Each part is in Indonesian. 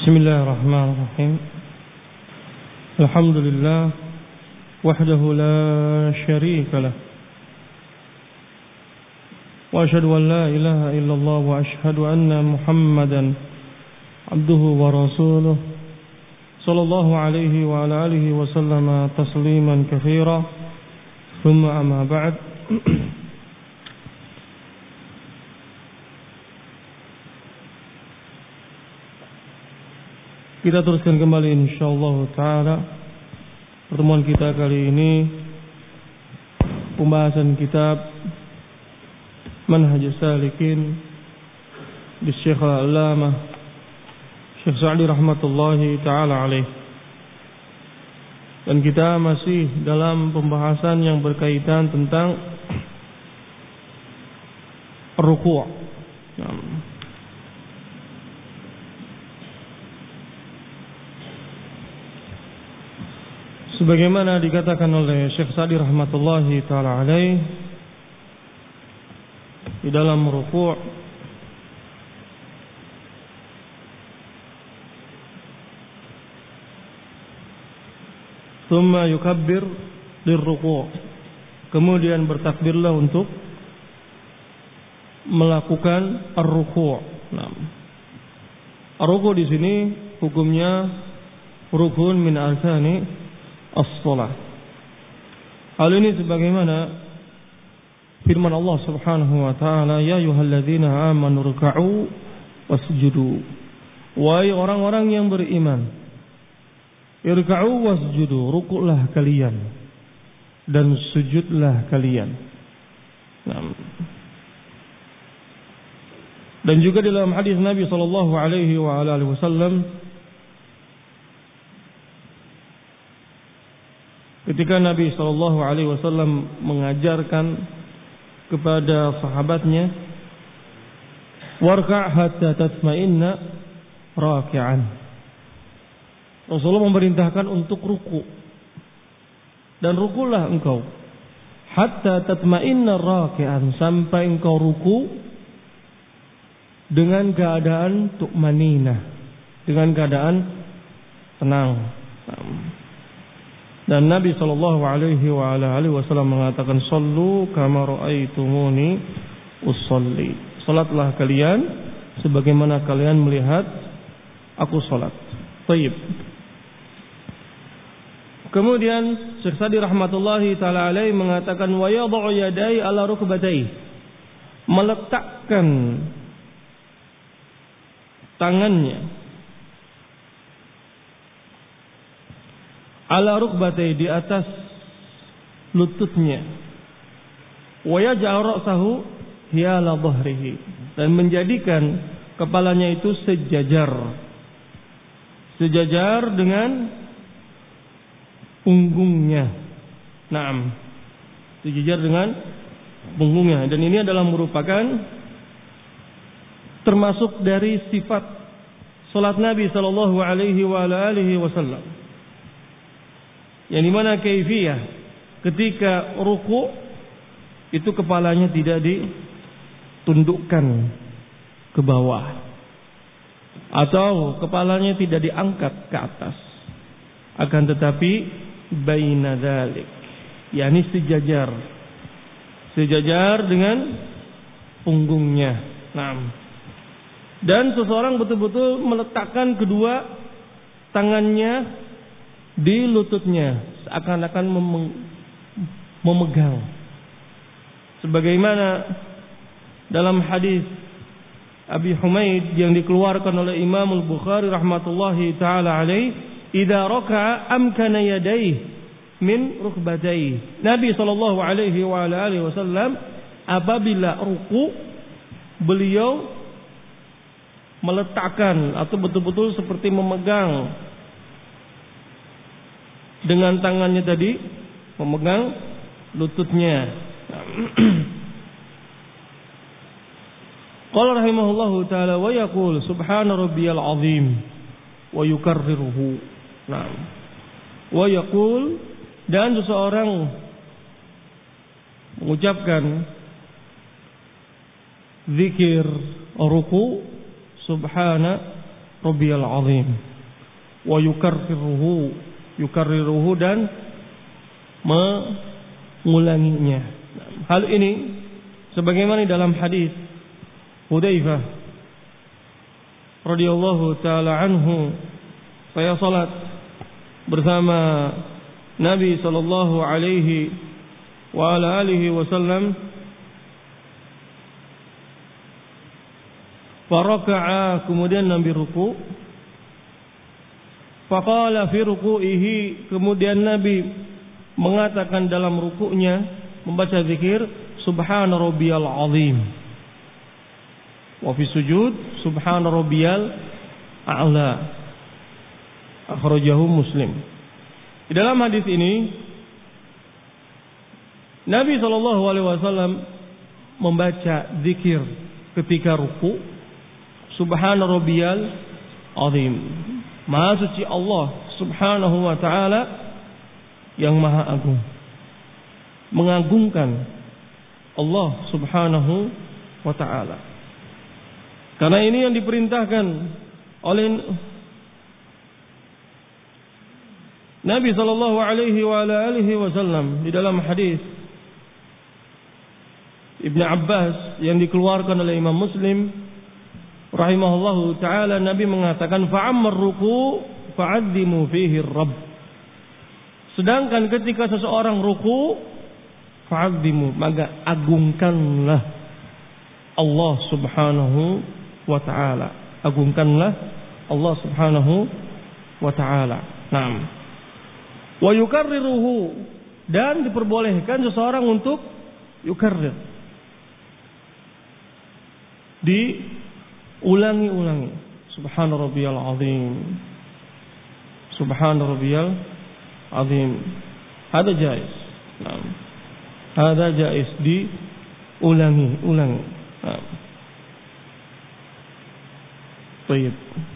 Bismillahirrahmanirrahim. Alhamdulillah wahdahu la syarika lah. Wa asyhadu an la ilaha illallah wa asyhadu anna Muhammadan abduhu wa rasuluh. Sallallahu alaihi wa ala alihi wa sallama tasliman katsira. Thumma amma ba'd. Kita teruskan kembali insyaallah taala pertemuan kita kali ini, pembahasan kitab Manhajus Salikin di Syekh Al-Allamah Syekh Sa'di rahmatullahi taala alaih. Dan kita masih dalam pembahasan yang berkaitan tentang ruku'. Sebagaimana dikatakan oleh Syekh Sa'di rahmatullahi taala alaih di dalam ruku', thumma yukabbir lirruku', kemudian bertakbirlah untuk melakukan ar-ruku'. Ar-ruku' di sini hukumnya rukun min arkani as-shalah. Hal ini sebagaimana firman Allah Subhanahu wa taala, ya ayyuhalladzina amanu ruk'u wasjudu. Wahai orang-orang yang beriman, irka'u wasjudu, rukuklah kalian dan sujudlah kalian. Dan juga dalam hadis Nabi sallallahu alaihi wa alihi wasallam, ketika Nabi sallallahu alaihi wasallam mengajarkan kepada sahabatnya, warka' hatta tatma'inna raki'an. Rasulullah memerintahkan untuk ruku', dan rukulah engkau hatta tatma'inna raki'an, sampai engkau ruku' dengan keadaan tu'maninah, dengan keadaan tenang. Dan Nabi sallallahu alaihi wasallam mengatakan, "Shallu kama ra'aitumuni usolli." Salatlah kalian sebagaimana kalian melihat aku salat. Baik. Kemudian Syekh Sa'di rahmatullahi taala alaihi mengatakan, "Wa yad'u yadayhi ala rukbatayhi." Meletakkan tangannya ala rukbatai, di atas lututnya, wa yaj'al ra'sahu hiyala dhahrihi, dan menjadikan kepalanya itu sejajar dengan punggungnya. Naam, sejajar dengan punggungnya. Dan ini adalah merupakan termasuk dari sifat salat Nabi sallallahu alaihi wa alihi wasallam, yang dimana kaifiyah ketika ruku' itu kepalanya tidak ditundukkan ke bawah, atau kepalanya tidak diangkat ke atas, akan tetapi baina dzalik, yakni sejajar dengan punggungnya. Dan seseorang betul-betul meletakkan kedua tangannya di lututnya, seakan-akan memegang, sebagaimana dalam hadis Abi Humaid yang dikeluarkan oleh Imam Al-Bukhari rahmatullahi taala alaih, idza raka'a amkana yadayhi min rukbatayhi. Nabi sallallahu alaihi wa alihi wasallam apabila ruku, beliau meletakkan atau betul-betul seperti memegang dengan tangannya tadi, memegang lututnya. Qala rahimahullahu ta'ala, wa yaqul subhana rabbiyal azim wa yukarriruhu. Wa yaqul, dan seseorang mengucapkan zikir ruku, subhana rabbiyal azim wa yukarriruhu dan mengulanginya. Hal ini sebagaimana dalam hadis Hudzaifah radhiyallahu taala anhu, saya salat bersama Nabi sallallahu alaihi wa ala alihi wasallam, faraka'a, kemudian Nabi ruku, faqala fi ruku'ihi, kemudian Nabi mengatakan dalam ruku'nya membaca zikir subhana rabbiyal azim, wa fi sujud subhana rabbiyal a'la, akhrajahu Muslim. Di dalam hadis ini Nabi SAW membaca zikir ketika ruku, subhana rabbiyal azim, maha suci Allah subhanahu wa ta'ala yang maha agung, mengagungkan Allah subhanahu wa ta'ala. Karena ini yang diperintahkan oleh Nabi sallallahu alaihi wa alihi wasallam di dalam hadis Ibnu Abbas yang dikeluarkan oleh Imam Muslim rahimahullahu taala. Nabi mengatakan fa'ammar ruku fa'azzimu fihi rabb. Sedangkan ketika seseorang ruku, fa'azzimu, maka agungkanlah Allah subhanahu wa ta'ala. Agungkanlah Allah subhanahu wa ta'ala. Naam. Wa yukarriruhu, dan diperbolehkan seseorang untuk yukarrir, diulangi-ulangi. Subhana rabbiyal azim, subhana rabbiyal azim. Hada jaiz. Naam. Hada jaiz, diulangi-ulangi. Naam. Baik.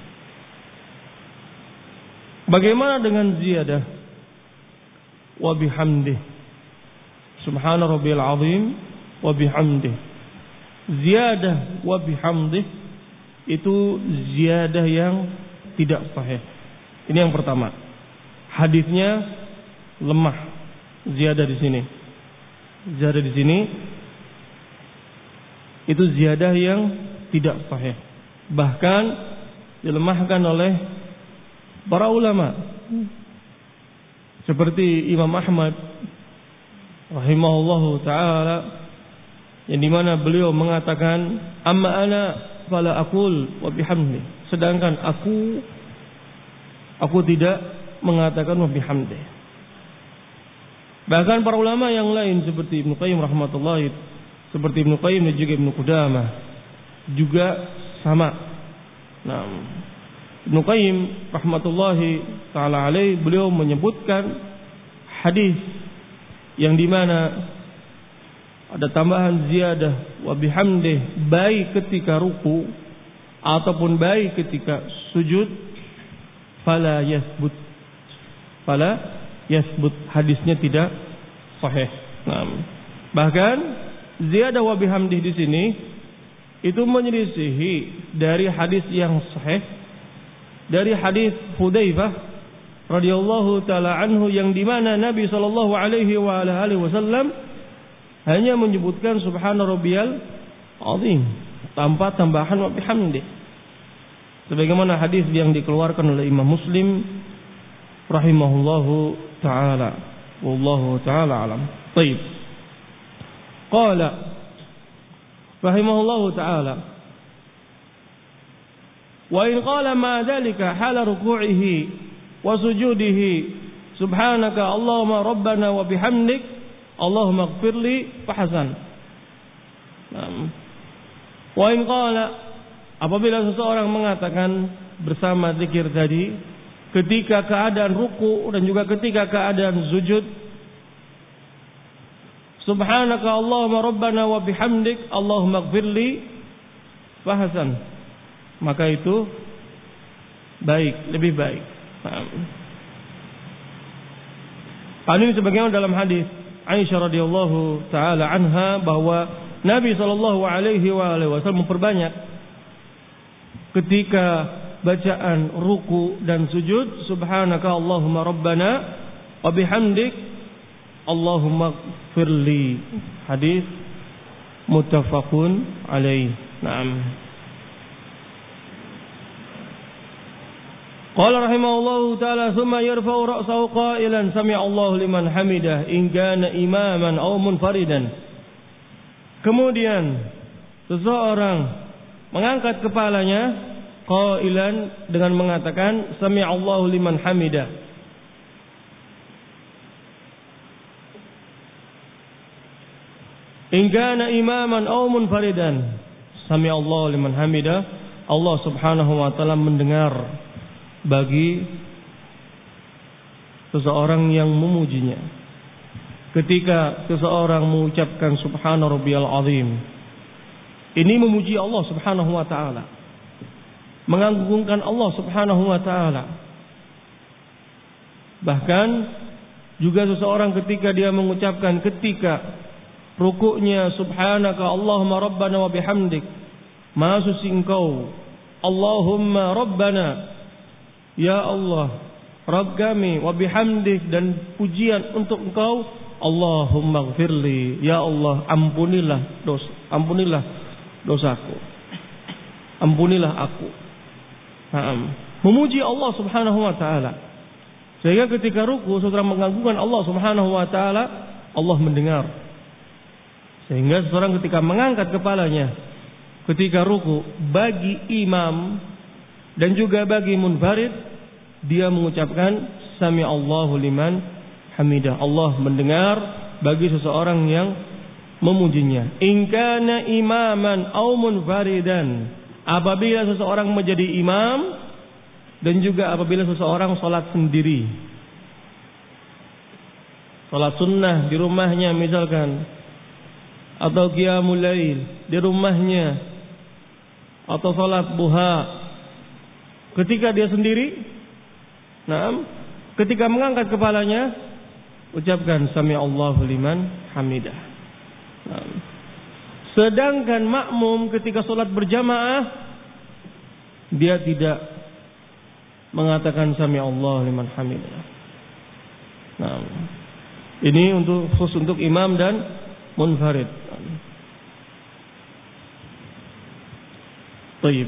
Bagaimana dengan ziyadah? Wa bihamdih, subhana rabbiyal azim wa bihamdih. Ziyadah wa bihamdih itu ziyadah yang tidak sahih. Ini yang pertama. Hadisnya lemah. Ziyadah di sini. Ziyadah di sini itu ziyadah yang tidak sahih. Bahkan dilemahkan oleh para ulama seperti Imam Ahmad rahimahullahu taala, yang dimana beliau mengatakan amma ana fala aqul wa bihamdi, sedangkan aku tidak mengatakan wa bihamdi. Bahkan para ulama yang lain seperti Ibnu Qayyim rahmatullahi, seperti Ibnu Qayyim dan juga Ibnu Qudamah juga sama. Nah, Ibnu Qayyim rahmatullahi taala alaih, beliau menyebutkan hadis yang dimana ada tambahan ziyadah wa bihamdih, baik ketika ruku ataupun baik ketika sujud, fala yasbut, hadisnya tidak sahih. Nah, bahkan ziyadah wa bihamdih di sini itu menyelisihi dari hadis yang sahih, dari hadis Hudzaifah radhiyallahu taala anhu, yang dimana Nabi sallallahu alaihi wa alihi wasallam hanya menyebutkan subhana rabbiyal azim tanpa tambahan wa bihamdih, sebagaimana hadis yang dikeluarkan oleh Imam Muslim rahimahullahu taala. Wallahu taala alam. Baik. Qala rahimahullahu taala, wa in qala ma dzalika hala ruku'ihi wa sujudihi subhanaka Allahumma rabbana wa bihamdik Allahumma ighfirli fahasan. Wa in qala, apabila seseorang mengatakan bersama zikir tadi ketika keadaan ruku dan juga ketika keadaan sujud, subhanaka Allahumma rabbana wa bihamdik Allahumma ighfirli fahasan, maka itu baik, lebih baik. Hal ini sebagaimana dalam hadis Aisyah radhiyallahu taala anha, bahwa Nabi sallallahu alaihi wasallam memperbanyak ketika bacaan ruku dan sujud, subhanaka Allahumma rabbana wa bihamdik Allahumma firli. Hadis muttafaqun alaih. Naam. Qala rahimahullahu ta'ala thumma yarfa'u ra'sahu qailan sami'a Allahu liman hamidah in kana imaman aw munfaridan. Kemudian seseorang mengangkat kepalanya qailan dengan mengatakan sami'a Allahu liman hamidah. In kana imaman aw munfaridan sami'a Allahu liman hamidah. Allah Subhanahu wa taala mendengar bagi seseorang yang memujinya. Ketika seseorang mengucapkan subhana rabbiyal azim, ini memuji Allah Subhanahu wa taala, mengagungkan Allah Subhanahu wa taala. Bahkan juga seseorang ketika dia mengucapkan ketika rukuknya subhanaka Allahumma rabbana wa bihamdik, maha suci Engkau Allahumma rabbana, ya Allah, Rabb kami, wa bihamdik, dan pujian untuk Engkau, Allahumma gfirli, ya Allah, ampunilah dosaku, ampunilah aku. Memuji Allah Subhanahu wa taala. Sehingga ketika ruku saudara mengagungkan Allah Subhanahu wa taala, Allah mendengar. Sehingga seseorang ketika mengangkat kepalanya ketika ruku bagi imam dan juga bagi munfarid, dia mengucapkan sami Allahu liman hamidah. Allah mendengar bagi seseorang yang memujinya. In kana imaman aw munfaridan, apabila seseorang menjadi imam dan juga apabila seseorang salat sendiri, salat sunnah di rumahnya misalkan, atau qiyamul lail di rumahnya, atau salat duha ketika dia sendiri. Ketika mengangkat kepalanya, ucapkan sami Allahu liman hamidah. Sedangkan makmum ketika sholat berjamaah, dia tidak mengatakan sami Allahu liman hamidah. Ini khusus untuk imam dan munfarid. Baik.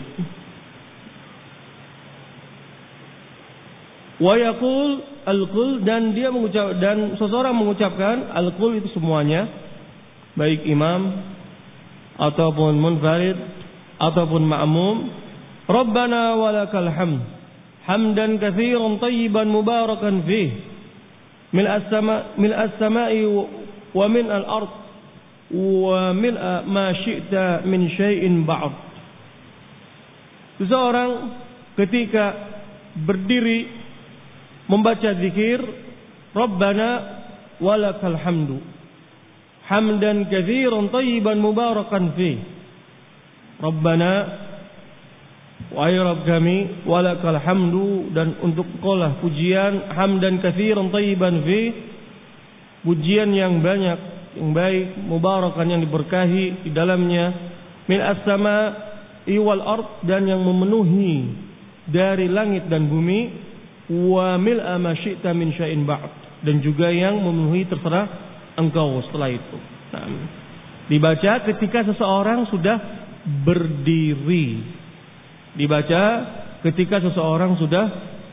Wa yaqul al-qul, dan dia mengucap, dan seseorang mengucapkan al-qul itu semuanya, baik imam ataupun munfarid ataupun ma'mum, Rabbana walakal hamd hamdan katsiran tayyiban mubarakan fih mil as-sama'i wa min al-ard wa min ma syi'ta min syai'in ba'd. Seseorang ketika berdiri membaca zikir Rabbana walakal hamdu hamdan katsiran tayyiban mubarakan fi. Rabbana, wahai Rabb kami, walakal hamdu, dan untuk Engkaulah pujian, hamdan katsiran tayyiban fi, pujian yang banyak, yang baik, mubarakan, yang diberkahi di dalamnya, min as-sama'i wal ard, dan yang memenuhi dari langit dan bumi, wa mil'a ma syi'ta min syai'in ba'd, dan juga yang memenuhi terserah engkau setelah itu. Dibaca ketika seseorang sudah berdiri. Dibaca ketika seseorang sudah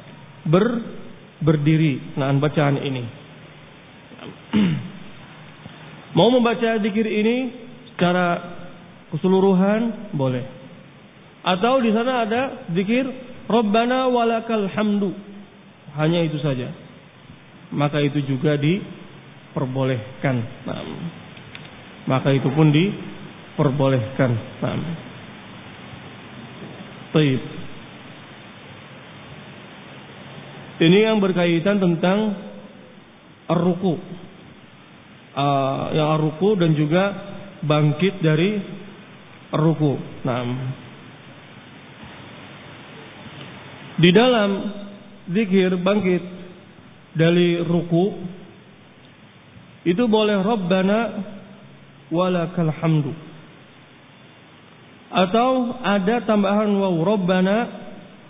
berdiri. Bacaan ini. Mau membaca zikir ini secara keseluruhan boleh. Atau di sana ada zikir Rabbana walakal hamdu. Hanya itu saja, maka itu juga diperbolehkan. Maka itu pun diperbolehkan. Baik. Ini yang berkaitan tentang ar-ruku, yang ar-ruku dan juga bangkit dari ar-ruku. Di dalam zikir bangkit dari ruku itu boleh Rabbana walakal hamdu, atau ada tambahan waw, Rabbana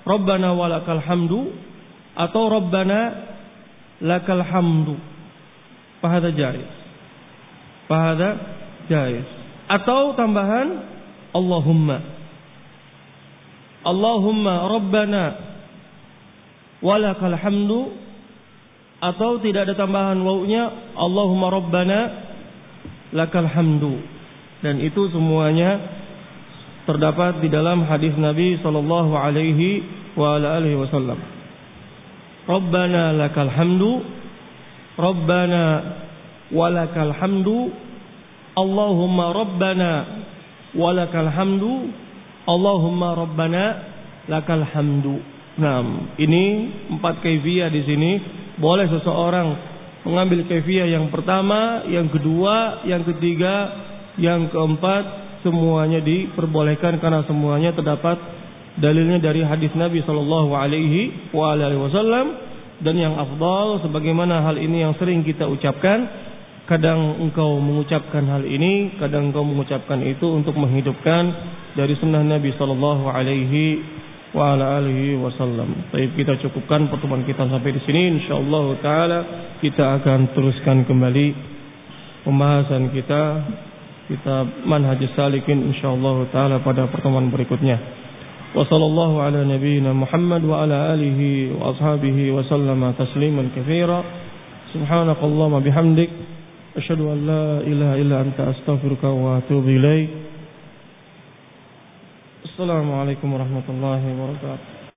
Rabbana walakal hamdu atau Rabbana lakal hamdu. Fahada jaiz. Fahada jaiz. Atau tambahan Allahumma. Allahumma Rabbana walakal hamdu, atau tidak ada tambahan wawunya Allahumma Rabbana lakal hamdu. Dan itu semuanya terdapat di dalam hadis Nabi sallallahu alaihi wa alihi wasallam. Rabbana lakal hamdu, Rabbana walakal hamdu, Allahumma Rabbana walakal hamdu, Allahumma Rabbana lakal hamdu. Nah, ini 4 kaifiyah di sini. Boleh seseorang mengambil kaifiyah yang pertama, yang kedua, yang ketiga, yang keempat, semuanya diperbolehkan karena semuanya terdapat dalilnya dari hadis Nabi sallallahu alaihi wasallam. Dan yang afdal, sebagaimana hal ini yang sering kita ucapkan, kadang engkau mengucapkan hal ini, kadang engkau mengucapkan itu untuk menghidupkan dari sunnah Nabi sallallahu alaihi wasallam. Baik, kita cukupkan pertemuan kita sampai di sini. Insyaallah taala kita akan teruskan kembali pembahasan kita kitab Manhajus Salikin insyaallah taala pada pertemuan berikutnya. Wa sallallahu ala nabiyyina Muhammad wa ala alihi wa ashabihi wa sallama tasliman katsira. Subhanakallahumma bihamdik asyhadu an la ilaha illa anta astaghfiruka wa atubu ilaik. Assalamualaikum warahmatullahi wabarakatuh.